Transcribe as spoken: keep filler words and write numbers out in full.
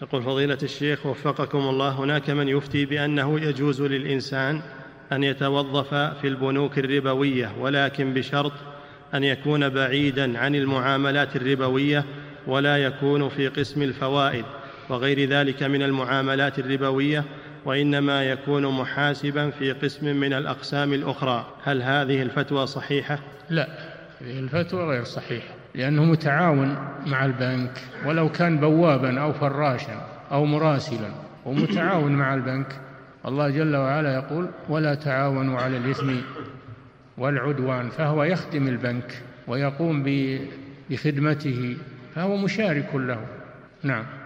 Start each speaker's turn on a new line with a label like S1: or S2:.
S1: يقول فضيلة الشيخ وفقكم الله، هناك من يفتي بأنه يجوز للإنسان أن يتوظف في البنوك الربوية، ولكن بشرط أن يكون بعيداً عن المعاملات الربوية ولا يكون في قسم الفوائد وغير ذلك من المعاملات الربوية، وإنما يكون محاسباً في قسم من الأقسام الأخرى. هل هذه الفتوى صحيحة؟
S2: لا، هذه الفتوى غير صحيحة، لأنه متعاون مع البنك، ولو كان بواباً أو فراشاً أو مراسلاً ومتعاون مع البنك. الله جل وعلا يقول ولا تعاونوا على الإثم والعدوان، فهو يخدم البنك ويقوم بخدمته، فهو مشارك له. نعم.